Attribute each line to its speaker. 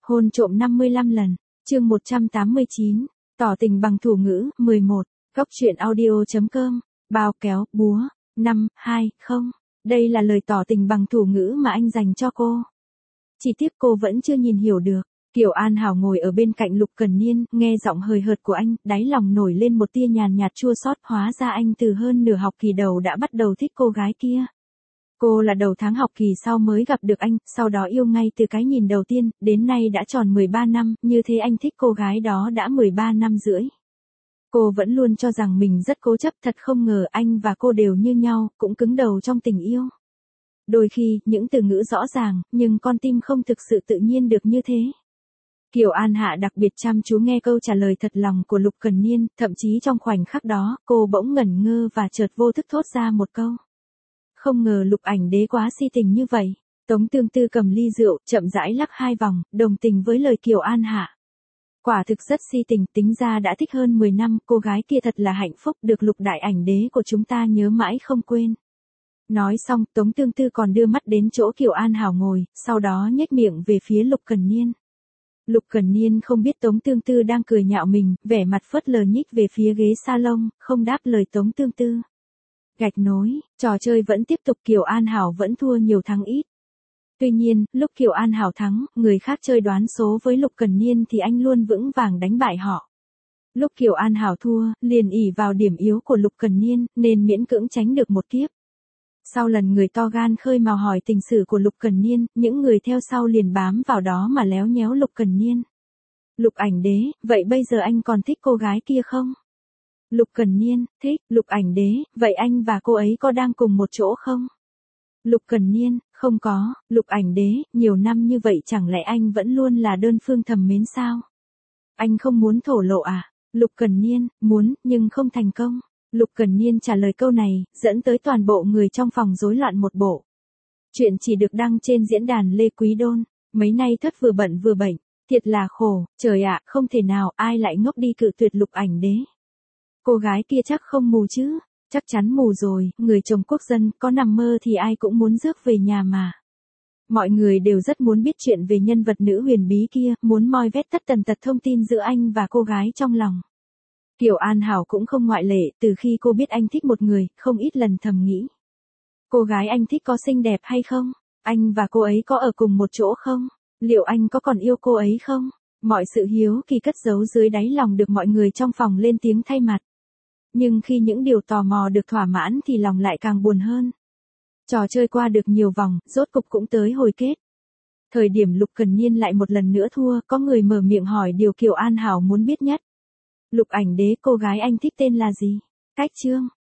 Speaker 1: Hôn trộm 55 lần, chương 189, tỏ tình bằng thủ ngữ, 11, góc truyện audio.com, bao kéo, búa, 5, 2, 0. Đây là lời tỏ tình bằng thủ ngữ mà anh dành cho cô. Chỉ tiếc cô vẫn chưa nhìn hiểu được. Kiều An Hảo ngồi ở bên cạnh Lục Cần Niên, nghe giọng hời hợt của anh, đáy lòng nổi lên một tia nhàn nhạt chua xót, hóa ra anh từ hơn nửa học kỳ đầu đã bắt đầu thích cô gái kia. Cô là đầu tháng học kỳ sau mới gặp được anh, sau đó yêu ngay từ cái nhìn đầu tiên, đến nay đã tròn 13 năm, như thế anh thích cô gái đó đã 13 năm rưỡi. Cô vẫn luôn cho rằng mình rất cố chấp, thật không ngờ anh và cô đều như nhau, cũng cứng đầu trong tình yêu. Đôi khi, những từ ngữ rõ ràng, nhưng con tim không thực sự tự nhiên được như thế. Kiều An Hạ đặc biệt chăm chú nghe câu trả lời thật lòng của Lục Cần Niên, thậm chí trong khoảnh khắc đó, cô bỗng ngẩn ngơ và chợt vô thức thốt ra một câu. Không ngờ Lục Ảnh Đế quá si tình như vậy. Tống Tương Tư cầm ly rượu, chậm rãi lắc 2 vòng, đồng tình với lời Kiều An Hạ. Quả thực rất si tình, tính ra đã thích hơn 10 năm, cô gái kia thật là hạnh phúc, được Lục Đại Ảnh Đế của chúng ta nhớ mãi không quên. Nói xong, Tống Tương Tư còn đưa mắt đến chỗ Kiều An Hảo ngồi, sau đó nhếch miệng về phía Lục Cần Niên. Lục Cần Niên không biết Tống Tương Tư đang cười nhạo mình, vẻ mặt phớt lờ nhích về phía ghế salon, không đáp lời Tống Tương Tư. Gạch nối, trò chơi vẫn tiếp tục, Kiều An Hảo vẫn thua nhiều thắng ít. Tuy nhiên, lúc Kiều An Hảo thắng, người khác chơi đoán số với Lục Cần Niên thì anh luôn vững vàng đánh bại họ. Lúc Kiều An Hảo thua, liền ỷ vào điểm yếu của Lục Cần Niên, nên miễn cưỡng tránh được một kiếp. Sau lần người to gan khơi mào hỏi tình sử của Lục Cần Niên, những người theo sau liền bám vào đó mà léo nhéo Lục Cần Niên. Lục Ảnh Đế, vậy bây giờ anh còn thích cô gái kia không? Lục Cần Niên, thích. Lục Ảnh Đế, vậy anh và cô ấy có đang cùng một chỗ không? Lục Cần Niên, không có. Lục Ảnh Đế, nhiều năm như vậy chẳng lẽ anh vẫn luôn là đơn phương thầm mến sao? Anh không muốn thổ lộ à? Lục Cần Niên, muốn, nhưng không thành công. Lục Cần Niên trả lời câu này, dẫn tới toàn bộ người trong phòng rối loạn một bộ. Chuyện chỉ được đăng trên diễn đàn Lê Quý Đôn. Mấy nay Thất vừa bận vừa bệnh, thiệt là khổ, trời ạ, không thể nào, ai lại ngốc đi cự tuyệt Lục Ảnh Đế. Cô gái kia chắc không mù chứ, chắc chắn mù rồi, người chồng quốc dân, có nằm mơ thì ai cũng muốn rước về nhà mà. Mọi người đều rất muốn biết chuyện về nhân vật nữ huyền bí kia, muốn moi vét tất tần tật thông tin giữa anh và cô gái trong lòng. Kiều An Hảo cũng không ngoại lệ, từ khi cô biết anh thích một người, không ít lần thầm nghĩ. Cô gái anh thích có xinh đẹp hay không? Anh và cô ấy có ở cùng một chỗ không? Liệu anh có còn yêu cô ấy không? Mọi sự hiếu kỳ cất giấu dưới đáy lòng được mọi người trong phòng lên tiếng thay mặt. Nhưng khi những điều tò mò được thỏa mãn thì lòng lại càng buồn hơn. Trò chơi qua được nhiều vòng, rốt cục cũng tới hồi kết. Thời điểm Lục Cần Niên lại một lần nữa thua, có người mở miệng hỏi điều Kiều An Hảo muốn biết nhất. Lục Ảnh Đế, cô gái anh thích tên là gì? Cách Trương.